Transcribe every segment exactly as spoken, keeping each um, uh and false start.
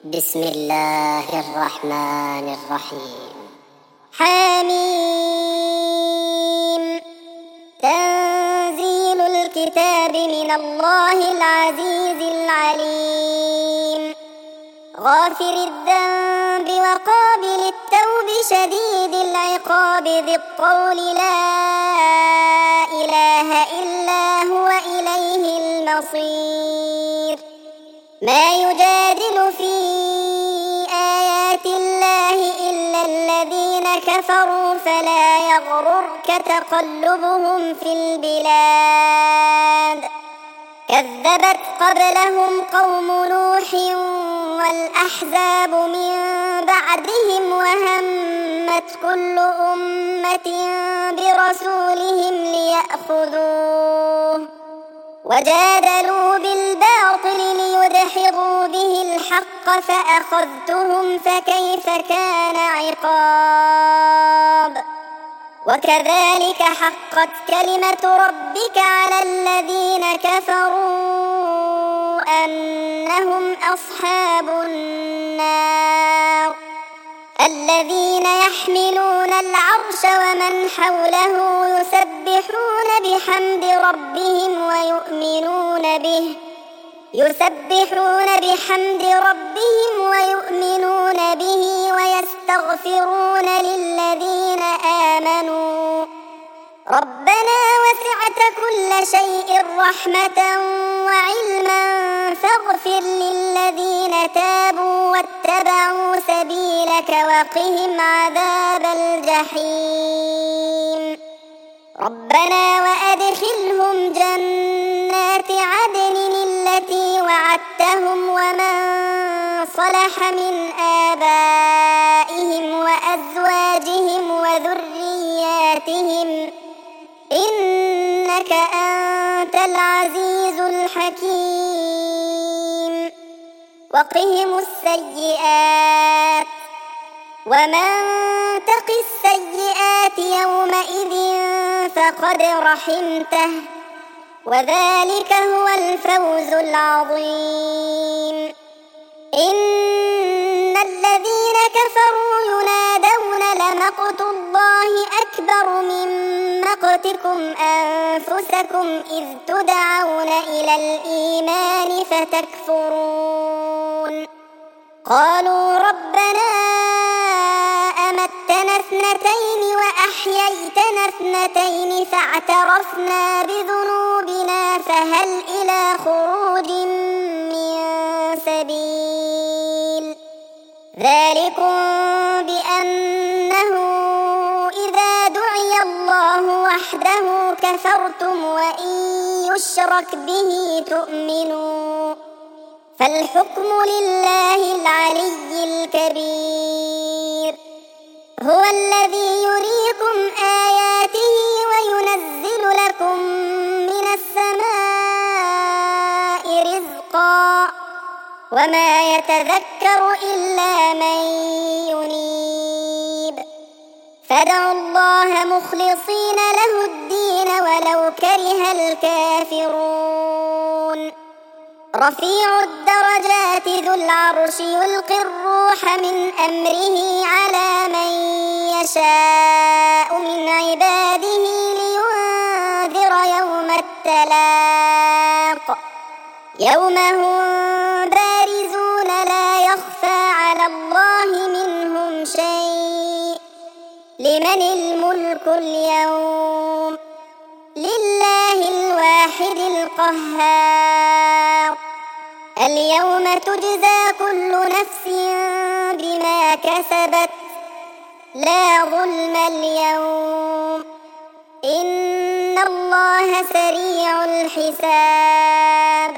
بسم الله الرحمن الرحيم. حميم. تنزيل الكتاب من الله العزيز العليم. غافر الذنب وقابل التوب شديد العقاب ذي الطول لا إله إلا هو إليه المصير. ما يجادل في آيات الله إلا الذين كفروا فلا يغررك تقلبهم في البلاد. كذبت قبلهم قوم نوح والأحزاب من بعدهم وهمت كل أمة برسولهم ليأخذوه وجادلوا بالباطل ليدحضوا به الحق فأخذتهم فكيف كان عقاب. وكذلك حقت كلمة ربك على الذين كفروا أنهم أصحاب النار الذين يحملون العرش ومن حوله يسبحون بحمد ربهم ويؤمنون به يسبحون بحمد ربهم ويؤمنون به ويستغفرون للذين آمنوا ربنا وسعت كل شيء رحمة وعلما فاغفر للذين تابوا واتبعوا سبيلك وقهم عذاب الجحيم. ربنا وأدخلهم جنات عدن التي وعدتهم ومن صلح من آبائهم وأزواجهم وذرياتهم إنك أنت العزيز الحكيم. وقهم السيئات ومن تق السيئات يومئذ فقد رحمته وذلك هو الفوز العظيم. إن الذين كفروا ينادون لمقت الله أكبر من مقتكم أنفسكم إذ تدعون إلى الإيمان فتكفرون قالوا ربنا أمتنا اثنتين وأحييتنا اثنتين فاعترفنا بذنوبنا فهل إلى خروج من سبيل. ذلكم بأنه إذا دعي الله وحده كفرتم وإن يشرك به تؤمنوا فالحكم لله العلي الكبير. هو الذي يريكم آياته وينزل لكم من السماء رزقا وما يتذكر إلا من ينيب. فادعوا الله مخلصين له الدين ولو كره الكافرون. رفيع الدرجات ذو العرش يلقي الروح من أمره على من يشاء من عباده لينذر يوم التلاق يوم هم بارزون لا يخفى على الله منهم شيء. لمن الملك اليوم؟ لله الواحد القهار. اليوم تجزى كل نفس بما كسبت لا ظلم اليوم إن الله سريع الحساب.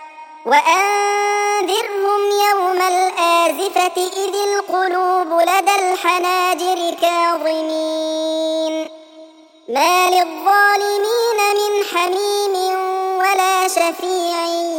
وأنذرهم يوم الآزفة إذ القلوب لدى الحناجر كاظمين ما للظالمين من حميم ولا شفيع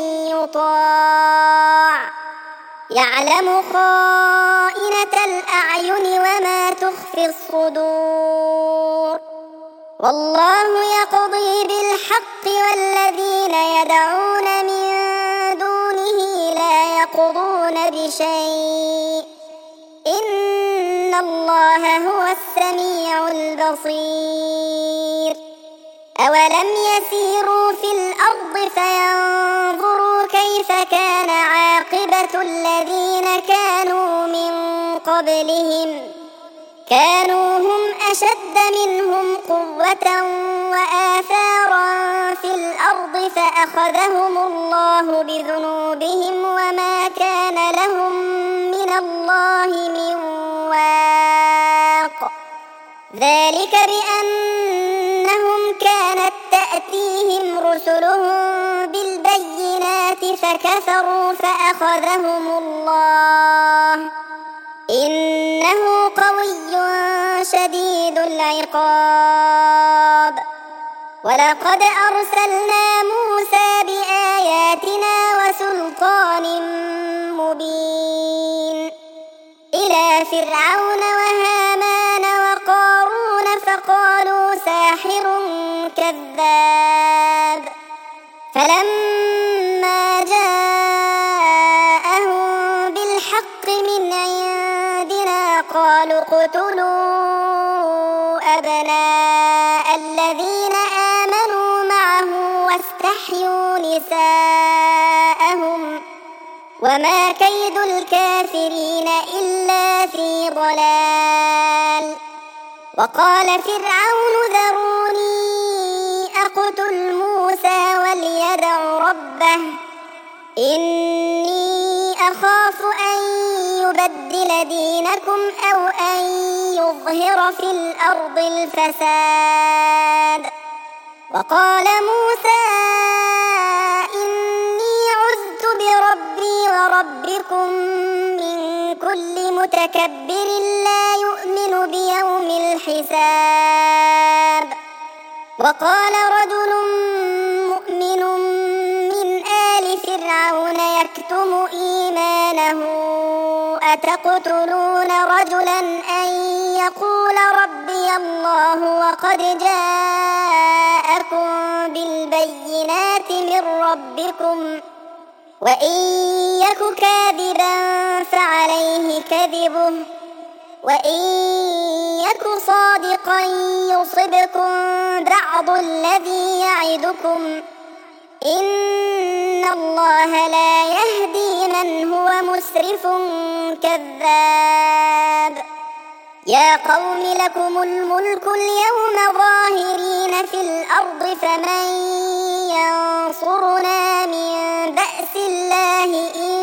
يطاع يعلم خائنة الأعين وما تخفي الصدور. والله يقضي بالحق والذين يدعون من دونه لا لا يقضون بشيء إن الله هو السميع البصير أولم يسيروا في الأرض فينظروا كيف كان عاقبة الذين كانوا من قبلهم كانوا هم أشد منهم قوة وآثارا في الأرض فأخذهم الله بذنوبهم وما كان لهم من الله من واق ذلك بأنهم كانت تأتيهم رسلهم بالبينات فكفروا فأخذهم الله إنه قوي شديد العقاب ولقد أرسلنا موسى بآياتنا وسلطان مبين إلى فرعون وهامان وقارون فقالوا ساحر كذاب فلما جاءهم بالحق من عندنا قالوا اقتلوا أبناء الذين آمنوا معه واستحيوا نساءهم وما كيد الكافرين إلا في ضلال وقال فرعون ذروني أقتل موسى وليدع ربه إني أخاف أن يبدل دينكم أو أن يظهر في الأرض الفساد وقال موسى إني عذت بربي وربكم من كل متكبر لا يؤمن بيوم الحساب وقال رجل مؤمن من آل فرعون يكتم إيمانه أتقتلون رجلا أن يقول ربي الله وقد جاءكم بالبينات من ربكم وإن يك كاذبا فعليه كذبه وإن يك صادقا يصبكم بعض الذي يعدكم إن الله لا يهدي من هو مسرف كذاب يا قوم لكم الملك اليوم ظاهرين في الأرض فمن ينصرنا من بأس الله إن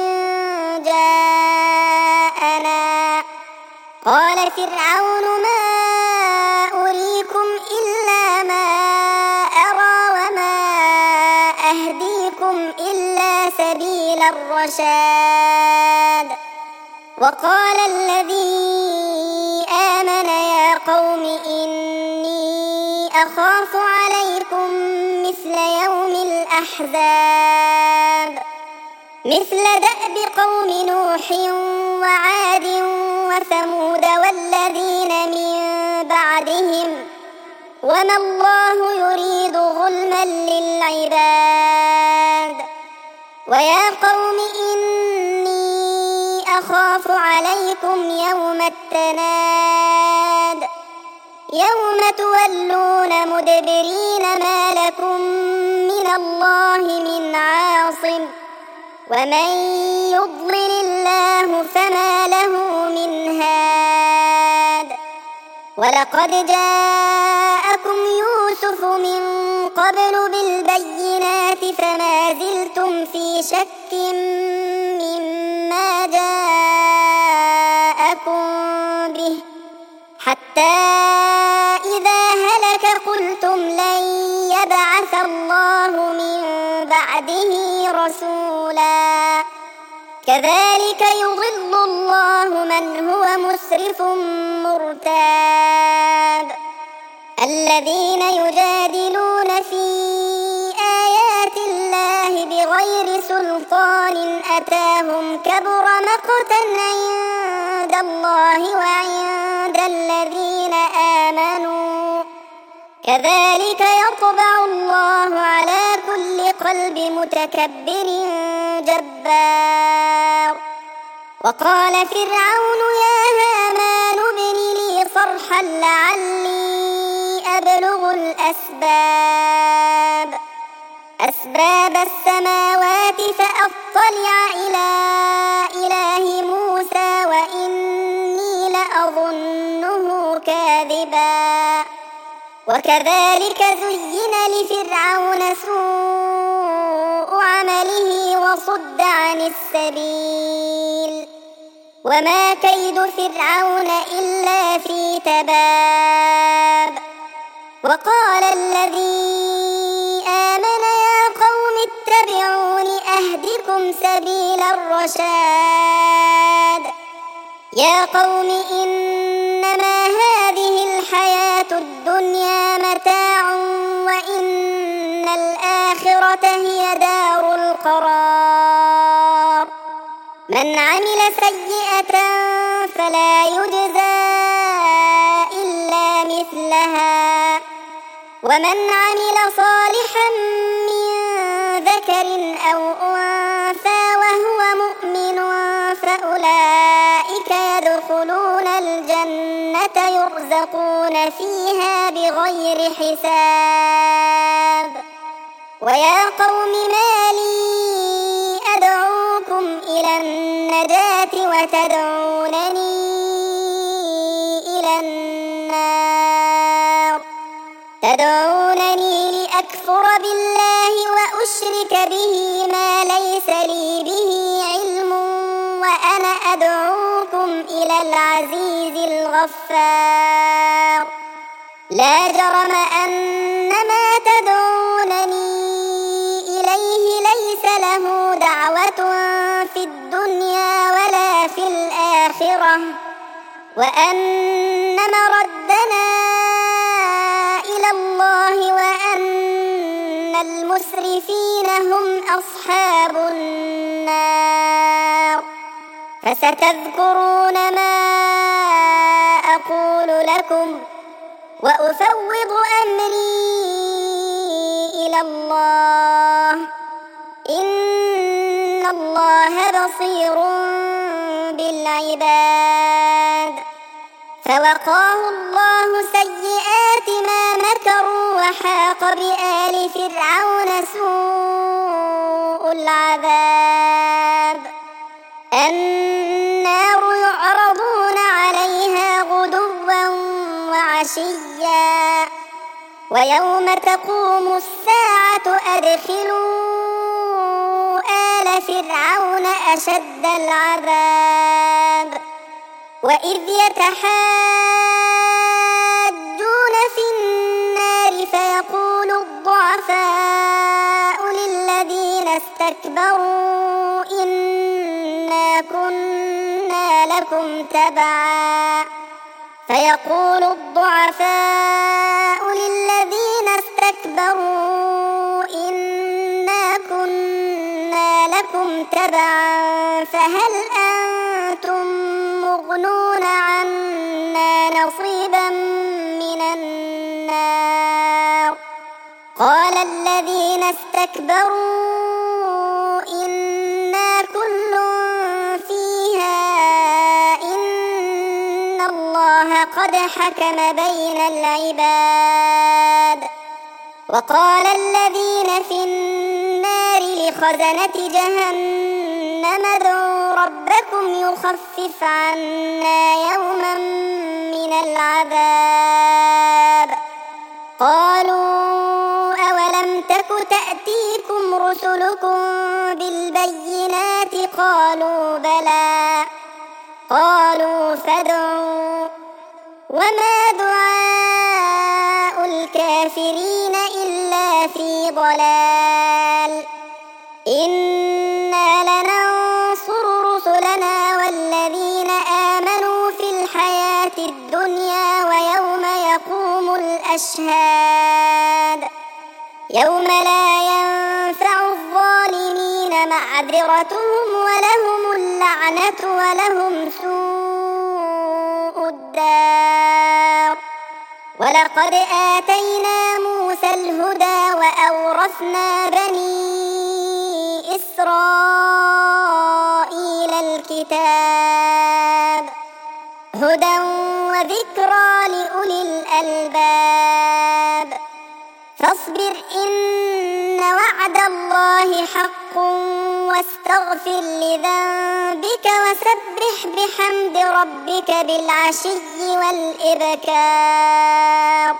جاءنا قال فرعون ما أريكم إلا ما أرى وما أهديكم إلا سبيل الرشاد وقال الذي آمن يا قوم إني أخاف عليكم مثل يوم الأحزاب مثل دأب قوم نوح وعاد وثمود والذين من بعدهم وما الله يريد ظلما للعباد ويا قوم إني أخاف عليكم يوم التناد يوم تولون مدبرين ما لكم من الله من عاصم ومن يضلل الله فما له من هاد ولقد جاءكم يوسف من قبل بالبينات فما زلتم في شك مما جاءكم به حتى إذا هلك قلتم لن يبعث الله من بعده رسولا كذلك يضل الله من هو مسرف مرتاب الذين يجادلون في آيات الله بغير سلطان أتاهم كبر مقتا عند الله وعند الذين آمنوا كذلك يطبع الله على كل قلب متكبر جبار. وقال فرعون يا هامان ابن لي صرحا لعلي أبلغ الأسباب أسباب السماوات فأطلع إلى إله موسى وإني لأظنه كاذبا. وكذلك زين لفرعون سوء عمله وصد عن السبيل وما كيد فرعون إلا في تباب. وقال الذي آمن يا قوم اتبعون أهدكم سبيل الرشاد. يا قوم إنما هذه الحياة الدنيا متاع وإن الآخرة هي دار القرار. من عمل سيئة فلا يجزى إلا مثلها ومن عمل صالحا من ذكر أو أنثى وهو مؤمن فأولئك يدخلون الجنة يرزقون فيها بغير حساب. ويا قوم ما لي أدعوكم إلى النجاة وتدعونني إلى النار تدعونني لأكفر بالله وأشرك به ما ليس لي به علم وأنا أدعوكم إلى العزيز الغفار. لا جرم أن ما تدعونني إليه ليس له دعوة في الدنيا ولا في الآخرة وأن مردنا إلى الله وأن المسرفين هم أصحاب النار. فستذكرون ما أقول لكم وأفوض أمري إلى الله إن الله بصير بالعباد. فوقاه الله سيئات ما مكروا وحاق بآل فرعون سوء العذاب. النار يعرضون عليها غدوا وعشيا ويوم تقوم الساعة أدخلوا آل فرعون أشد العذاب. وإذ يتحاجون في النار فيقول الضعفاء للذين استكبروا إنا كنا لكم تبعا فيقول الضعفاء للذين استكبروا إنا كنا لكم تبعا فهل أنتم مغنون عنا نصيبا من النار. قال الذين استكبروا إنا كل فيها إن الله قد حكم بين العباد. وقال الذين في النار لخزنة جهنم ادعوا ربكم يخفف عنا يوما من العذاب. قالوا أولم تك تأتيكم رسلكم بالبينات قالوا بلى قالوا فادعوا وما دعاء الكافرين إلا في ضلال. إنا لننصر رسلنا والذين آمنوا في الحياة الدنيا ويوم يقوم الأشهاد يوم لا ينفع الظالمين معذرتهم ولهم اللعنة ولهم سوء الدار. ولقد آتينا موسى الهدى وأورثنا بني إسرائيل الكتاب هدى وذكرى لأولي الألباب فاصبر إن وعد الله حق واستغفر لذنبك وسبح بحمد ربك بالعشي والإبكار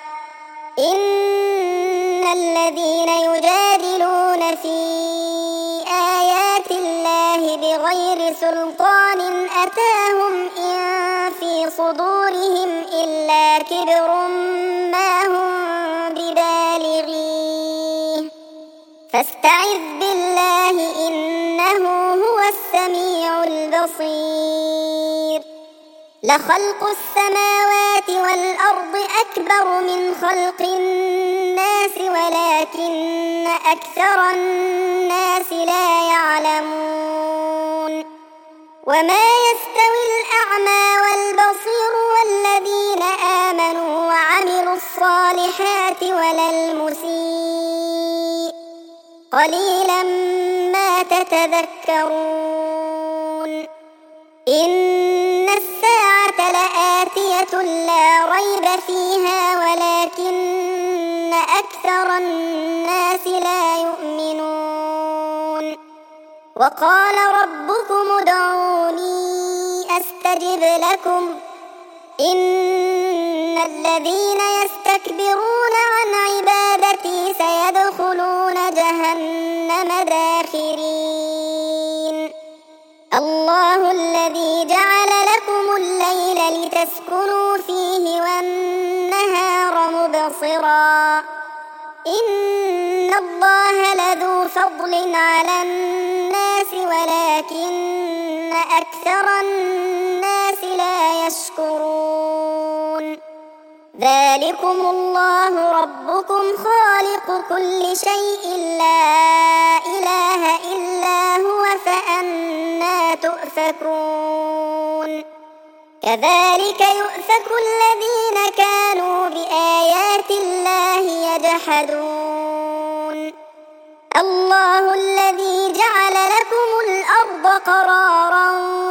إن الذين يجادلون في آيات الله بغير سلطان أتاهم إن في صدورهم إلا كبر ما هم ببالغيه فاستعذ بالله إنه هو السميع البصير لخلق السماوات والأرض أكبر من خلق الناس ولكن أكثر الناس لا يعلمون وما يستوي الأعمى والبصير والذين آمنوا وعملوا الصالحات ولا المسيء قليلا ما تتذكرون إن الساعة لآتية لا ريب فيها ولكن أكثر الناس لا يؤمنون وقال ربكم ادعوني أستجب لكم إن الذين يستكبرون عن عبادتي سيدخلون جهنم داخرين الله الذي جعل لكم الليل لتسكنوا فيه والنهار مبصرا إن الله لذو فضل على الناس ولكن أكثر الناس لا يشكرون ذلكم الله ربكم خالق كل شيء لا إله إلا هو فأنى تؤفكون كذلك يؤفك الذين كانوا بآيات الله يجحدون الله الذي جعل لكم الأرض قرارا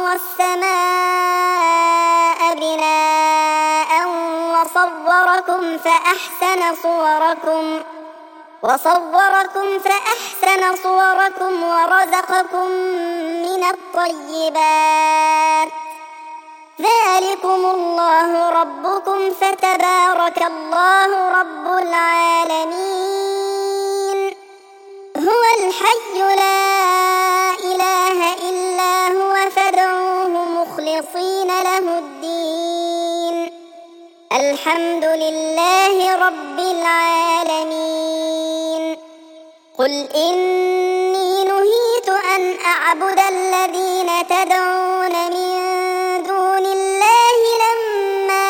والسماء بناء وصوركم فأحسن صوركم وصوركم فأحسن صوركم ورزقكم من الطيبات ذلكم الله ربكم فتبارك الله رب العالمين هو الحي لا إله إلا هو فادعوه مخلصين له الدين الحمد لله رب العالمين قل إني نهيت أن أعبد الذين تدعون من دون الله لما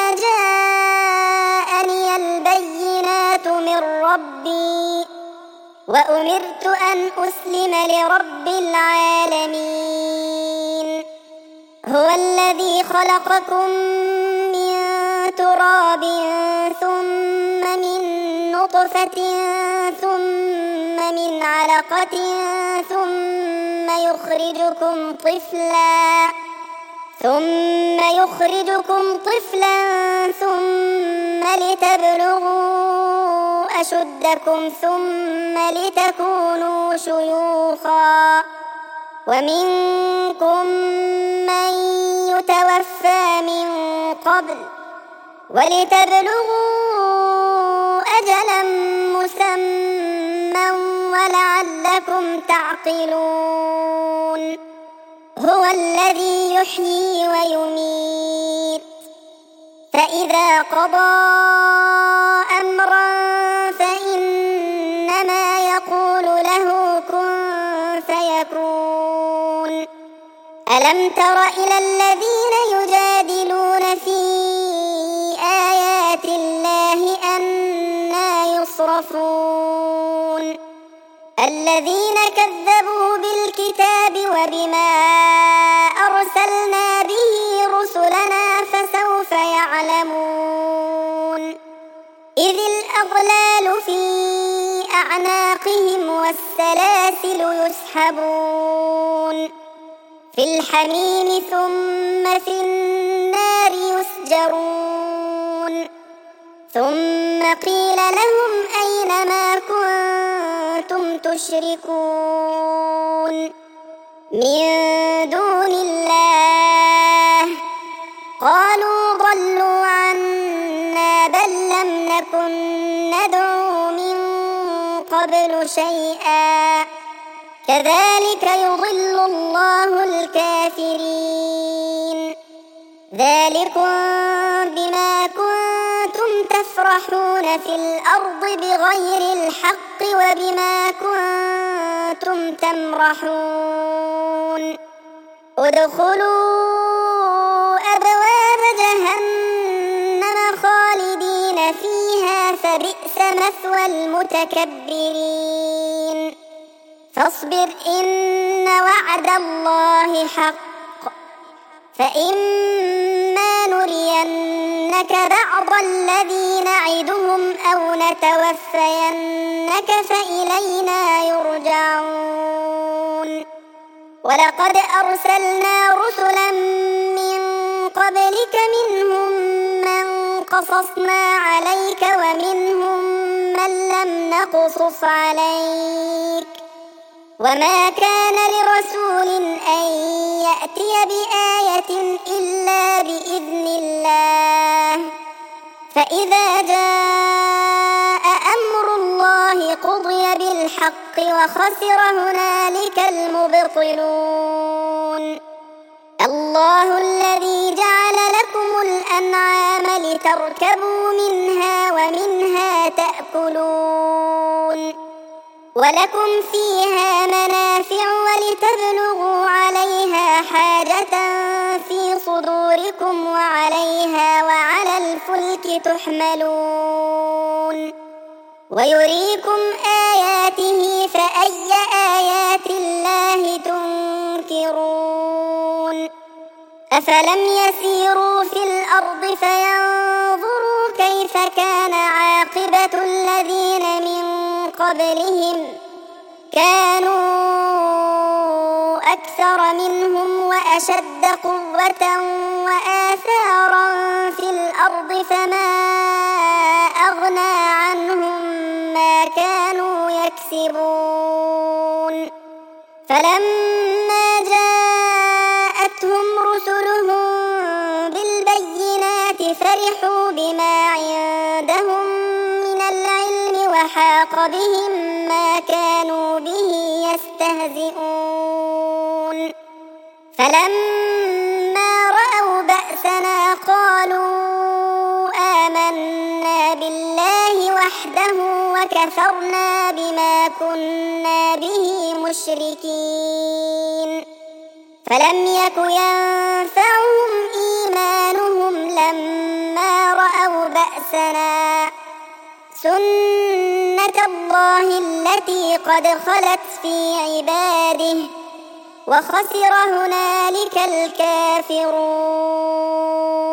جاءني البينات من ربي وأمرت أن أسلم لرب العالمين هو الذي خلقكم من تراب ثم من نطفة ثم من علقة ثم يخرجكم طفلا ثم يخرجكم طفلا ثم لتبلغوا أشدكم ثم لتكونوا شيوخا ومنكم من يتوفى من قبل ولتبلغوا أجلا مسمى ولعلكم تعقلون هو الذي يحيي ويميت فإذا قضى أمرا فإنما يقول له كن فيكون ألم تر إلى الذين يجادلون في آيات الله أنى يصرفون الذين كذبوا بالكتاب وبما أرسلنا به رسلنا فسوف يعلمون أعناقهم والسلاسل يسحبون في الحميم ثم في النار يسجرون ثم قيل لهم أين ما كنتم تشركون من دون الله قالوا ضلوا عنا بل لم نكن ندعو من قبل شيئا كذلك يضل الله الكافرين ذلكم بما كنتم تفرحون في الأرض بغير الحق وبما كنتم تمرحون ادخلوا أبواب جهنم خالدين فيها فبئس مثوى المتكبرين فاصبر إن وعد الله حق فإما نرينك بعض الذي نعدهم أو نتوفينك فإلينا يرجعون ولقد أرسلنا رسلا من قبلك منهم من قصصنا عليك ومنهم من لم نقصص عليك وما كان لرسول أن يأتي بآية إلا بإذن الله فإذا جاء أمر الله قضي بالحق وخسر هنالك المبطلون الله الذي جعل لكم الأنعام لتركبوا منها ومنها تأكلون ولكم فيها منافع ولتبلغوا عليها حاجة في صدوركم وعليها وعلى الفلك تحملون ويريكم آياته فأي آيات الله تنكرون أفلم يسيروا في الأرض فينظروا كيف كان عاقبة الذين من قبلهم كانوا أكثر منهم وأشد قوة وآثارا في الأرض فما أغنى عنهم ما كانوا يكسبون فلما جاءتهم رسلهم بالبينات فرحوا بما عندهم من العلم وحاق بهم ما كانوا به يستهزئون فلما رأوا بأسنا قالوا آمنا بالله وحده وكفرنا بما كنا به مشركين فلم يك ينفعهم إيمانهم لما رأوا بأسنا سنة الله التي قد خلت في عباده وخسر هنالك الكافرون.